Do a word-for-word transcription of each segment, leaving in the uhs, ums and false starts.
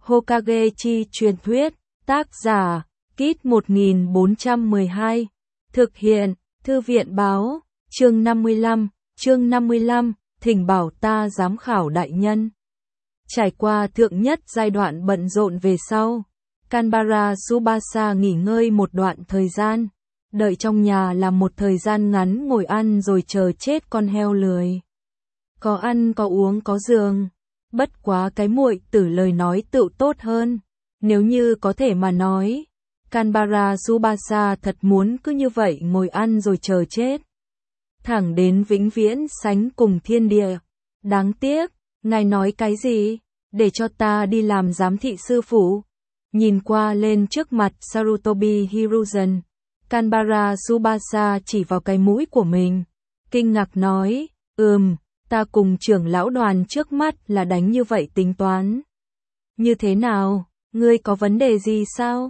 Hokage chi truyền thuyết, tác giả, Kit một nghìn bốn trăm mười hai, thực hiện, Thư viện báo, chương năm mươi lăm, chương năm mươi lăm, thỉnh bảo ta giám khảo đại nhân. Trải qua thượng nhất giai đoạn bận rộn về sau, Kanbara Tsubasa nghỉ ngơi một đoạn thời gian, đợi trong nhà là một thời gian ngắn ngồi ăn rồi chờ chết con heo lười. Có ăn có uống có giường, bất quá cái muội tử lời nói tựu tốt hơn, nếu như có thể mà nói. Kanbara Tsubasa thật muốn cứ như vậy ngồi ăn rồi chờ chết. Thẳng đến vĩnh viễn sánh cùng thiên địa. Đáng tiếc, ngài nói cái gì? Để cho ta đi làm giám thị sư phụ. Nhìn qua lên trước mặt Sarutobi Hiruzen, Kanbara Tsubasa chỉ vào cái mũi của mình. Kinh ngạc nói, ừm, ta cùng trưởng lão đoàn trước mắt là đánh như vậy tính toán. Như thế nào? Ngươi có vấn đề gì sao?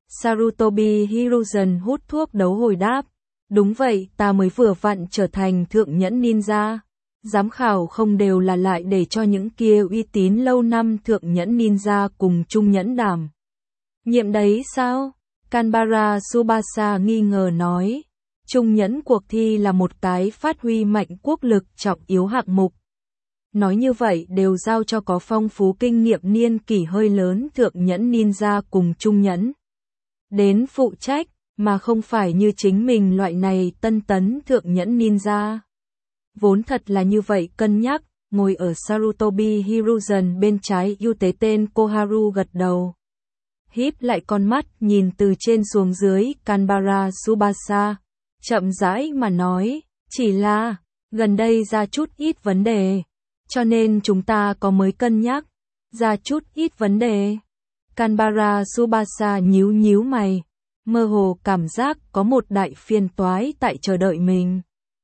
Sarutobi Hiruzen hút thuốc đấu hồi đáp. Đúng vậy, ta mới vừa vặn trở thành thượng nhẫn ninja. Giám khảo không đều là lại để cho những kia uy tín lâu năm thượng nhẫn ninja cùng trung nhẫn đảm nhiệm đấy sao? Kanbara Tsubasa nghi ngờ nói. Trung nhẫn cuộc thi là một cái phát huy mạnh quốc lực trọng yếu hạng mục. Nói như vậy đều giao cho có phong phú kinh nghiệm niên kỷ hơi lớn thượng nhẫn ninja cùng trung nhẫn đến phụ trách, mà không phải như chính mình loại này tân tấn thượng nhẫn ninja. Vốn thật là như vậy cân nhắc, ngồi ở Sarutobi Hiruzen bên trái ưu tế tên Koharu gật đầu. Híp lại con mắt nhìn từ trên xuống dưới Kanbara Tsubasa, chậm rãi mà nói, chỉ là, gần đây ra chút ít vấn đề, cho nên chúng ta có mới cân nhắc, ra chút ít vấn đề. Kanbara Tsubasa nhíu nhíu mày, mơ hồ cảm giác có một đại phiền toái tại chờ đợi mình.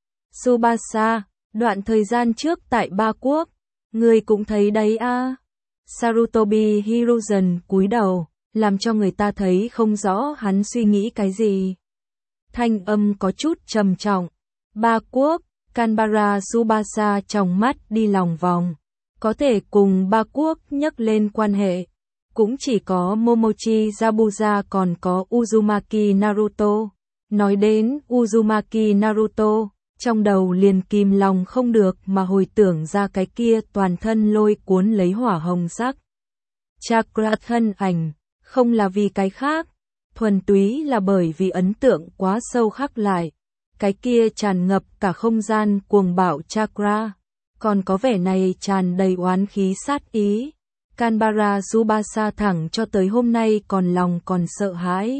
Tsubasa, đoạn thời gian trước tại Ba Quốc, người cũng thấy đấy a. À. Sarutobi Hiruzen cúi đầu, làm cho người ta thấy không rõ hắn suy nghĩ cái gì. Thanh âm có chút trầm trọng. Ba Quốc, Kanbara Tsubasa trong mắt đi lòng vòng. Có thể cùng Ba Quốc nhắc lên quan hệ. Cũng chỉ có Momochi Zabuza còn có Uzumaki Naruto. Nói đến Uzumaki Naruto, trong đầu liền kìm lòng không được mà hồi tưởng ra cái kia toàn thân lôi cuốn lấy hỏa hồng sắc. Chakra thân ảnh, không là vì cái khác, thuần túy là bởi vì ấn tượng quá sâu khắc lại. Cái kia tràn ngập cả không gian cuồng bạo chakra, còn có vẻ này tràn đầy oán khí sát ý. Kanbara Tsubasa thẳng cho tới hôm nay còn lòng còn sợ hãi.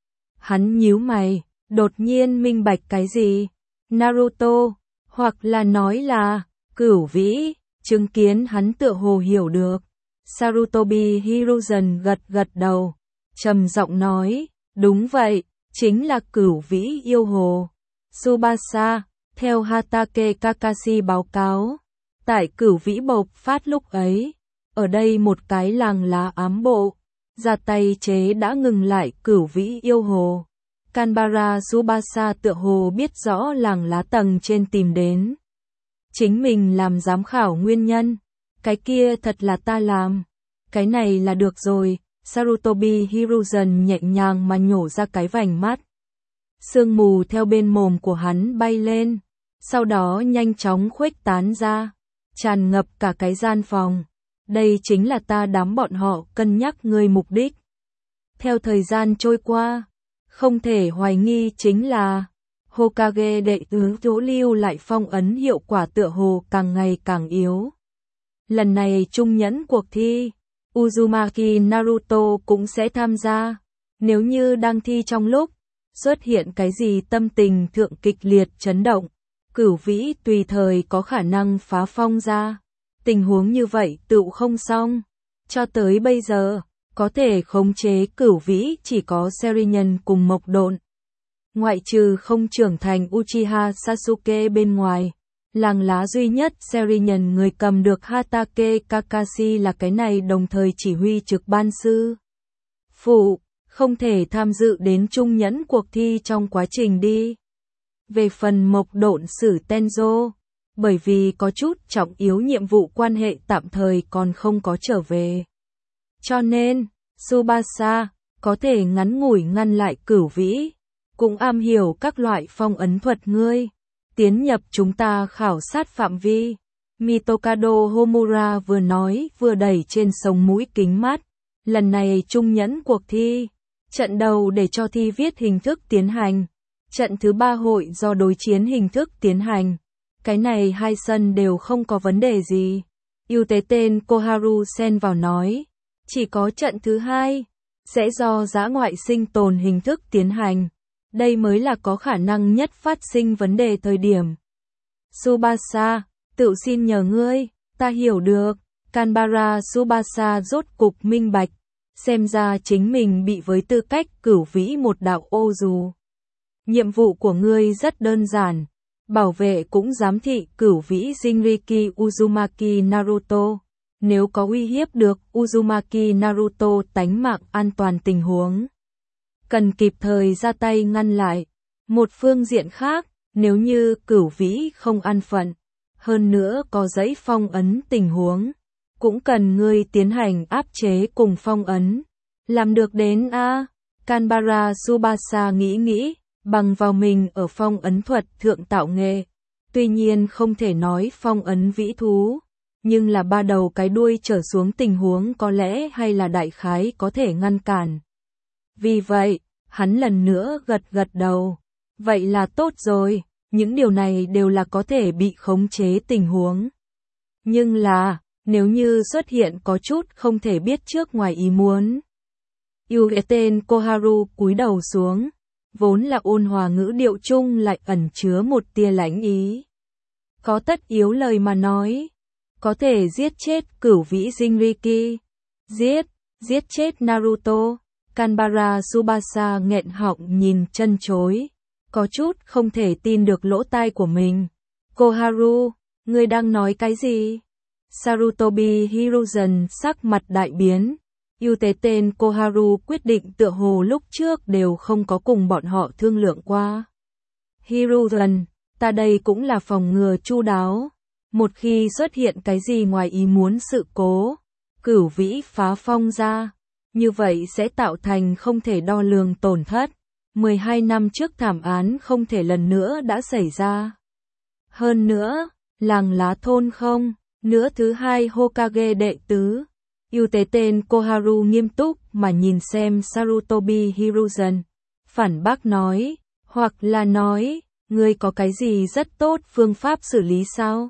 Hắn nhíu mày, đột nhiên minh bạch cái gì? Naruto, hoặc là nói là Cửu Vĩ, chứng kiến hắn tựa hồ hiểu được. Sarutobi Hiruzen gật gật đầu, trầm giọng nói, đúng vậy, chính là Cửu Vĩ yêu hồ. Tsubasa, theo Hatake Kakashi báo cáo, tại Cửu Vĩ bộc phát lúc ấy, ở đây một cái làng lá ám bộ, ra tay chế đã ngừng lại Cửu Vĩ yêu hồ. Kanbara Tsubasa tựa hồ biết rõ làng lá tầng trên tìm đến. Chính mình làm giám khảo nguyên nhân. Cái kia thật là ta làm. Cái này là được rồi. Sarutobi Hiruzen nhẹ nhàng mà nhổ ra cái vành mắt. Sương mù theo bên mồm của hắn bay lên. Sau đó nhanh chóng khuếch tán ra. Tràn ngập cả cái gian phòng. Đây chính là ta đám bọn họ cân nhắc người mục đích. Theo thời gian trôi qua, không thể hoài nghi chính là Hokage đệ tứ Tố lưu lại phong ấn hiệu quả tựa hồ càng ngày càng yếu. Lần này trung nhẫn cuộc thi, Uzumaki Naruto cũng sẽ tham gia. Nếu như đang thi trong lúc xuất hiện cái gì tâm tình thượng kịch liệt chấn động, Cửu Vĩ tùy thời có khả năng phá phong ra. Tình huống như vậy tựu không xong. Cho tới bây giờ, có thể khống chế Cửu Vĩ chỉ có Serinhân cùng Mộc Độn. Ngoại trừ không trưởng thành Uchiha Sasuke bên ngoài, làng lá duy nhất Serinhân người cầm được Hatake Kakashi là cái này đồng thời chỉ huy trực ban sư phụ, không thể tham dự đến trung nhẫn cuộc thi trong quá trình đi. Về phần Mộc Độn Sử Tenjo, bởi vì có chút trọng yếu nhiệm vụ quan hệ tạm thời còn không có trở về. Cho nên, Tsubasa có thể ngắn ngủi ngăn lại Cửu Vĩ, cũng am hiểu các loại phong ấn thuật ngươi. Tiến nhập chúng ta khảo sát phạm vi. Mitokado Homura vừa nói vừa đẩy trên sống mũi kính mắt. Lần này trung nhẫn cuộc thi. Trận đầu để cho thi viết hình thức tiến hành. Trận thứ ba hội do đối chiến hình thức tiến hành. Cái này hai sân đều không có vấn đề gì. Ưu tế tên Koharu xen vào nói. Chỉ có trận thứ hai. Sẽ do dã ngoại sinh tồn hình thức tiến hành. Đây mới là có khả năng nhất phát sinh vấn đề thời điểm. Tsubasa, tự xin nhờ ngươi, ta hiểu được. Kanbara Tsubasa rốt cục minh bạch. Xem ra chính mình bị với tư cách Cửu Vĩ một đạo ô dù. Nhiệm vụ của ngươi rất đơn giản. Bảo vệ cũng giám thị Cửu Vĩ Jinriki Uzumaki Naruto. Nếu có uy hiếp được Uzumaki Naruto tánh mạng an toàn tình huống, cần kịp thời ra tay ngăn lại. Một phương diện khác, nếu như Cửu Vĩ không an phận, hơn nữa có dãy phong ấn tình huống, cũng cần ngươi tiến hành áp chế cùng phong ấn. Làm được đến a à? Kanbara Tsubasa nghĩ nghĩ, bằng vào mình ở phong ấn thuật thượng tạo nghệ. Tuy nhiên không thể nói phong ấn vĩ thú, nhưng là ba đầu cái đuôi trở xuống tình huống có lẽ hay là đại khái có thể ngăn cản. Vì vậy, hắn lần nữa gật gật đầu. Vậy là tốt rồi, những điều này đều là có thể bị khống chế tình huống. Nhưng là, nếu như xuất hiện có chút không thể biết trước ngoài ý muốn. Yêu tên Koharu cúi đầu xuống, vốn là ôn hòa ngữ điệu chung lại ẩn chứa một tia lãnh ý. Có tất yếu lời mà nói. Có thể giết chết Cửu Vĩ Jinriki. Giết, giết chết Naruto. Kanbara Tsubasa nghẹn họng nhìn chân chối. Có chút không thể tin được lỗ tai của mình. Koharu, ngươi đang nói cái gì? Sarutobi Hiruzen sắc mặt đại biến. Ưu tế tên Koharu quyết định tựa hồ lúc trước đều không có cùng bọn họ thương lượng qua. Hiruzen, ta đây cũng là phòng ngừa chu đáo. Một khi xuất hiện cái gì ngoài ý muốn sự cố, Cửu Vĩ phá phong ra, như vậy sẽ tạo thành không thể đo lường tổn thất. mười hai năm trước thảm án không thể lần nữa đã xảy ra. Hơn nữa, làng lá thôn không, nữa thứ hai Hokage đệ tứ. Ưu tế tên Koharu nghiêm túc mà nhìn xem Sarutobi Hiruzen. Phản bác nói, hoặc là nói, ngươi có cái gì rất tốt phương pháp xử lý sao?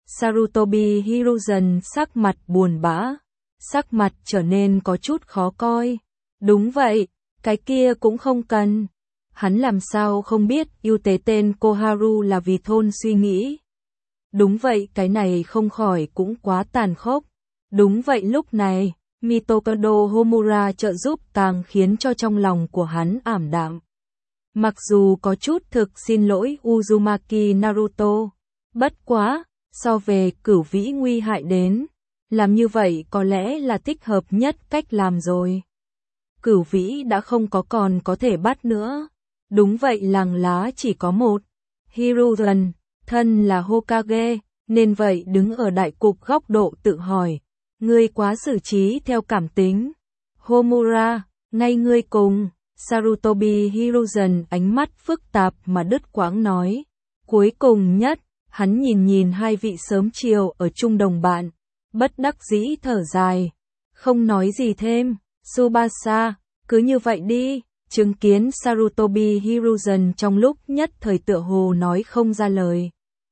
Sarutobi Hiruzen sắc mặt buồn bã, sắc mặt trở nên có chút khó coi. Đúng vậy, cái kia cũng không cần. Hắn làm sao không biết ưu tế tên Koharu là vì thôn suy nghĩ. Đúng vậy, cái này không khỏi cũng quá tàn khốc. Đúng vậy, lúc này, Mitokado Homura trợ giúp càng khiến cho trong lòng của hắn ảm đạm. Mặc dù có chút thực xin lỗi Uzumaki Naruto, bất quá, so về Cửu Vĩ nguy hại đến, làm như vậy có lẽ là thích hợp nhất cách làm rồi. Cửu Vĩ đã không có còn có thể bắt nữa. Đúng vậy, làng lá chỉ có một. Hiruzen, thân là Hokage, nên vậy đứng ở đại cục góc độ tự hỏi. Ngươi quá xử trí theo cảm tính. Homura, ngay ngươi cùng. Sarutobi Hiruzen ánh mắt phức tạp mà đứt quãng nói. Cuối cùng nhất, hắn nhìn nhìn hai vị sớm chiều ở chung đồng bạn. Bất đắc dĩ thở dài. Không nói gì thêm. Tsubasa, cứ như vậy đi. Chứng kiến Sarutobi Hiruzen trong lúc nhất thời tựa hồ nói không ra lời.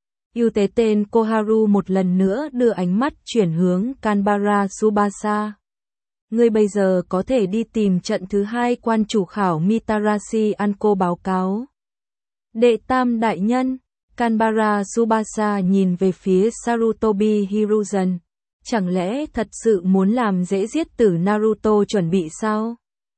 Ưu tế tên Koharu một lần nữa đưa ánh mắt chuyển hướng Kanbara Tsubasa. Ngươi bây giờ có thể đi tìm trận thứ hai quan chủ khảo Mitarashi Anko báo cáo. Đệ tam đại nhân, Kanbara Tsubasa nhìn về phía Sarutobi Hiruzen. Chẳng lẽ thật sự muốn làm dễ giết tử Naruto chuẩn bị sao?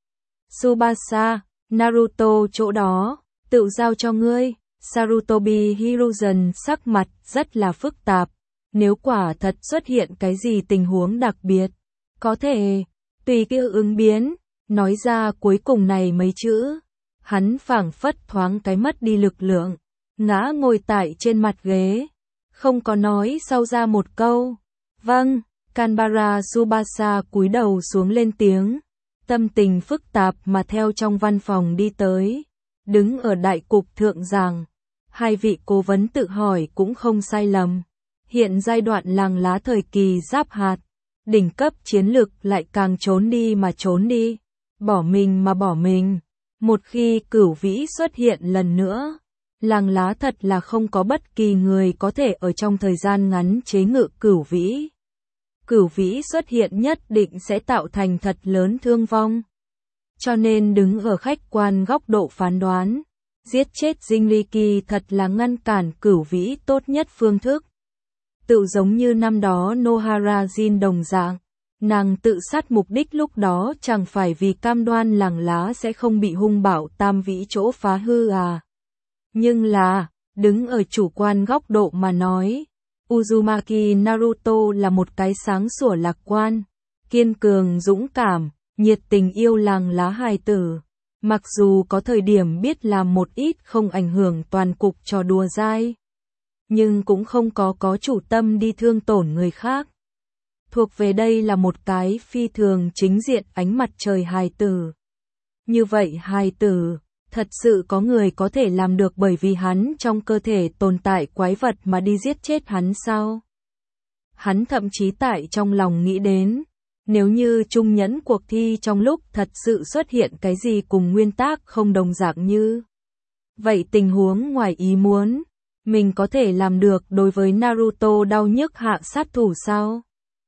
Tsubasa, Naruto chỗ đó, tự giao cho ngươi. Sarutobi Hiruzen sắc mặt rất là phức tạp. Nếu quả thật xuất hiện cái gì tình huống đặc biệt, có thể tùy kia ứng biến. Nói ra cuối cùng này mấy chữ, hắn phảng phất thoáng cái mất đi lực lượng, ngã ngồi tại trên mặt ghế, không có nói sau ra một câu. Vâng, Canberra Tsubasa cúi đầu xuống lên tiếng, tâm tình phức tạp mà theo trong văn phòng đi tới, đứng ở đại cục thượng giảng. Hai vị cố vấn tự hỏi cũng không sai lầm. Hiện giai đoạn làng lá thời kỳ giáp hạt, đỉnh cấp chiến lược lại càng trốn đi mà trốn đi, bỏ mình mà bỏ mình. Một khi Cửu Vĩ xuất hiện lần nữa, làng lá thật là không có bất kỳ người có thể ở trong thời gian ngắn chế ngự Cửu Vĩ. Cửu Vĩ xuất hiện nhất định sẽ tạo thành thật lớn thương vong. Cho nên đứng ở khách quan góc độ phán đoán, giết chết Jinriki thật là ngăn cản Cửu Vĩ tốt nhất phương thức. Tự giống như năm đó Nohara Jin đồng dạng, nàng tự sát mục đích lúc đó chẳng phải vì cam đoan làng lá sẽ không bị hung bạo tam vĩ chỗ phá hư à. Nhưng là, đứng ở chủ quan góc độ mà nói, Uzumaki Naruto là một cái sáng sủa lạc quan, kiên cường dũng cảm, nhiệt tình yêu làng lá hài tử. Mặc dù có thời điểm biết làm một ít không ảnh hưởng toàn cục trò đùa dai, nhưng cũng không có có chủ tâm đi thương tổn người khác. Thuộc về đây là một cái phi thường chính diện ánh mặt trời hài tử. Như vậy hài tử, thật sự có người có thể làm được bởi vì hắn trong cơ thể tồn tại quái vật mà đi giết chết hắn sao? Hắn thậm chí tại trong lòng nghĩ đến, nếu như Trung Nhẫn cuộc thi trong lúc thật sự xuất hiện cái gì cùng nguyên tắc không đồng dạng như vậy tình huống ngoài ý muốn, mình có thể làm được đối với Naruto đau nhức hạ sát thủ sao?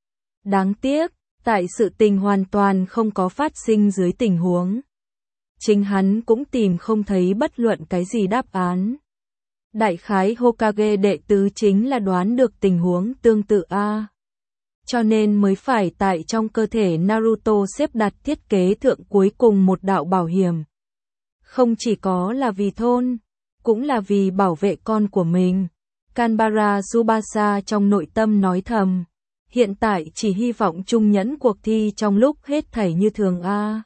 Đáng tiếc, tại sự tình hoàn toàn không có phát sinh dưới tình huống, chính hắn cũng tìm không thấy bất luận cái gì đáp án. Đại khái Hokage đệ tứ chính là đoán được tình huống tương tự a. Cho nên mới phải tại trong cơ thể Naruto xếp đặt thiết kế thượng cuối cùng một đạo bảo hiểm. Không chỉ có là vì thôn, cũng là vì bảo vệ con của mình. Canberra Tsubasa trong nội tâm nói thầm, hiện tại chỉ hy vọng Trung Nhẫn cuộc thi trong lúc hết thảy như thường a.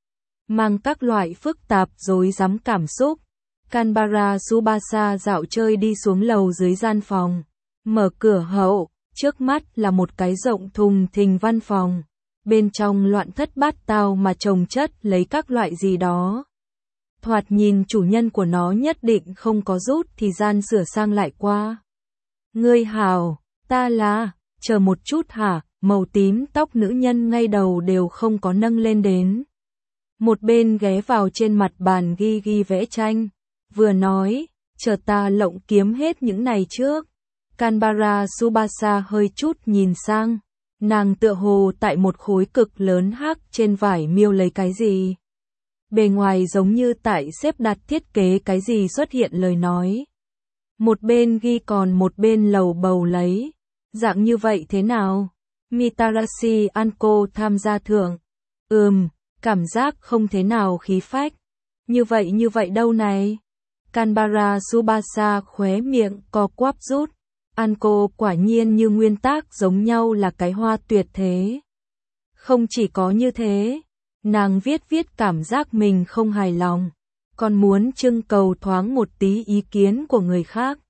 Mang các loại phức tạp rối rắm cảm xúc, Canberra Tsubasa dạo chơi đi xuống lầu dưới gian phòng, mở cửa hậu. Trước mắt là một cái rộng thùng thình văn phòng, bên trong loạn thất bát tao mà chồng chất lấy các loại gì đó. Thoạt nhìn chủ nhân của nó nhất định không có rút thì gian sửa sang lại qua. Ngươi hào, ta là, chờ một chút hả, màu tím tóc nữ nhân ngay đầu đều không có nâng lên đến. Một bên ghé vào trên mặt bàn ghi ghi vẽ tranh, vừa nói, chờ ta lộng kiếm hết những này trước. Canberra Tsubasa hơi chút nhìn sang, nàng tựa hồ tại một khối cực lớn hắc trên vải miêu lấy cái gì. Bề ngoài giống như tại xếp đặt thiết kế cái gì xuất hiện lời nói. Một bên ghi còn một bên lầu bầu lấy, dạng như vậy thế nào? Mitarashi Anko tham gia thưởng. Ừm, cảm giác không thế nào khí phách. Như vậy như vậy đâu này? Canberra Tsubasa khóe miệng co quắp rút. Anko quả nhiên như nguyên tắc giống nhau là cái hoa tuyệt thế. Không chỉ có như thế, nàng viết viết cảm giác mình không hài lòng, còn muốn trưng cầu thoáng một tí ý kiến của người khác.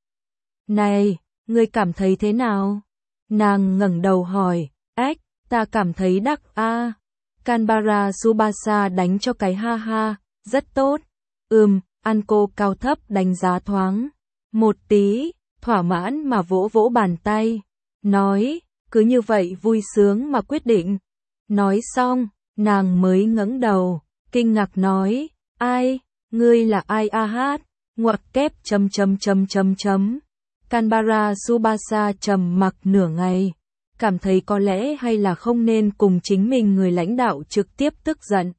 Này, ngươi cảm thấy thế nào? Nàng ngẩng đầu hỏi, ếch, ta cảm thấy đắc a. Canberra Tsubasa đánh cho cái ha ha, rất tốt. Ừm, Anko cao thấp đánh giá thoáng một tí. Thỏa mãn mà vỗ vỗ bàn tay, nói, cứ như vậy vui sướng mà quyết định. Nói xong, nàng mới ngẩng đầu, kinh ngạc nói, ai, ngươi là ai a hát, ngoặc kép chấm chấm chấm chấm chấm. Canberra Tsubasa trầm mặc nửa ngày, cảm thấy có lẽ hay là không nên cùng chính mình người lãnh đạo trực tiếp tức giận.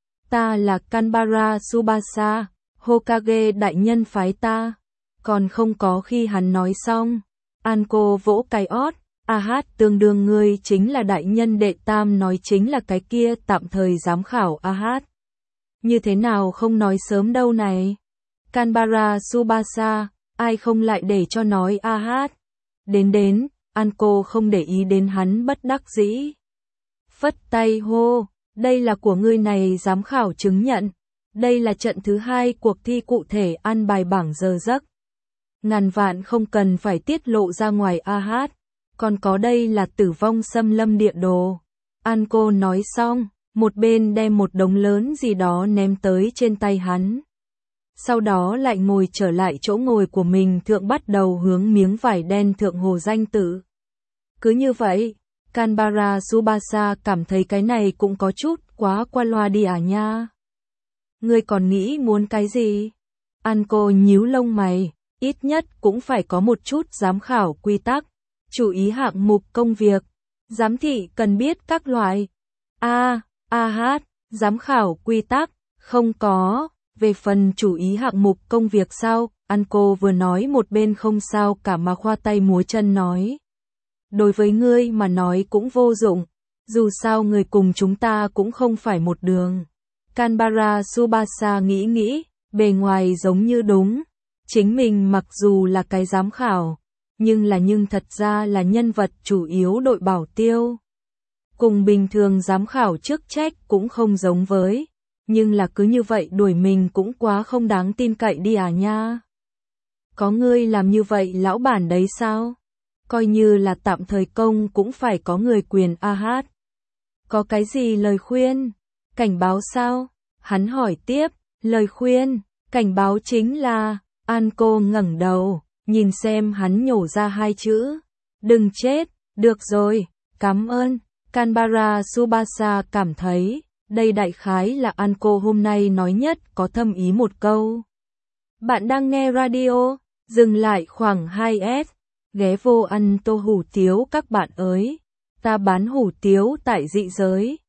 Ta là Canberra Tsubasa, Hokage đại nhân phái ta. Còn không có khi hắn nói xong, Anko vỗ cái ót, a hát tương đương ngươi chính là đại nhân đệ tam nói chính là cái kia tạm thời giám khảo a hát. Như thế nào không nói sớm đâu này? Canberra Tsubasa, ai không lại để cho nói a hát. Đến đến, Anko không để ý đến hắn bất đắc dĩ. Phất tay hô, đây là của ngươi này giám khảo chứng nhận. Đây là trận thứ hai cuộc thi cụ thể ăn bài bảng giờ giấc. Ngàn vạn không cần phải tiết lộ ra ngoài a hát. Còn có đây là tử vong xâm lâm địa đồ. Anko nói xong, một bên đem một đống lớn gì đó ném tới trên tay hắn. Sau đó lại ngồi trở lại chỗ ngồi của mình thượng bắt đầu hướng miếng vải đen thượng hồ danh tự. Cứ như vậy, Canberra Tsubasa cảm thấy cái này cũng có chút quá qua loa đi à nha. Ngươi còn nghĩ muốn cái gì? Anko nhíu lông mày, ít nhất cũng phải có một chút giám khảo quy tắc, chú ý hạng mục công việc, giám thị cần biết các loại. A, a hát, giám khảo quy tắc, không có, về phần chú ý hạng mục công việc sao? Anko vừa nói một bên không sao cả mà khoa tay múa chân nói. Đối với ngươi mà nói cũng vô dụng, dù sao người cùng chúng ta cũng không phải một đường. Canberra Tsubasa nghĩ nghĩ, bề ngoài giống như đúng. Chính mình mặc dù là cái giám khảo, nhưng là nhưng thật ra là nhân vật chủ yếu đội bảo tiêu. Cùng bình thường giám khảo chức trách cũng không giống với, nhưng là cứ như vậy đuổi mình cũng quá không đáng tin cậy đi à nha. Có ngươi làm như vậy lão bản đấy sao? Coi như là tạm thời công cũng phải có người quyền a hát. Có cái gì lời khuyên? Cảnh báo sao? Hắn hỏi tiếp, lời khuyên, cảnh báo chính là, Anko ngẩng đầu, nhìn xem hắn nhổ ra hai chữ. Đừng chết, được rồi, cảm ơn. Canberra Tsubasa cảm thấy, đây đại khái là Anko hôm nay nói nhất có thâm ý một câu. Bạn đang nghe radio, dừng lại khoảng hai S, ghé vô ăn tô hủ tiếu các bạn ơi. Ta bán hủ tiếu tại dị giới.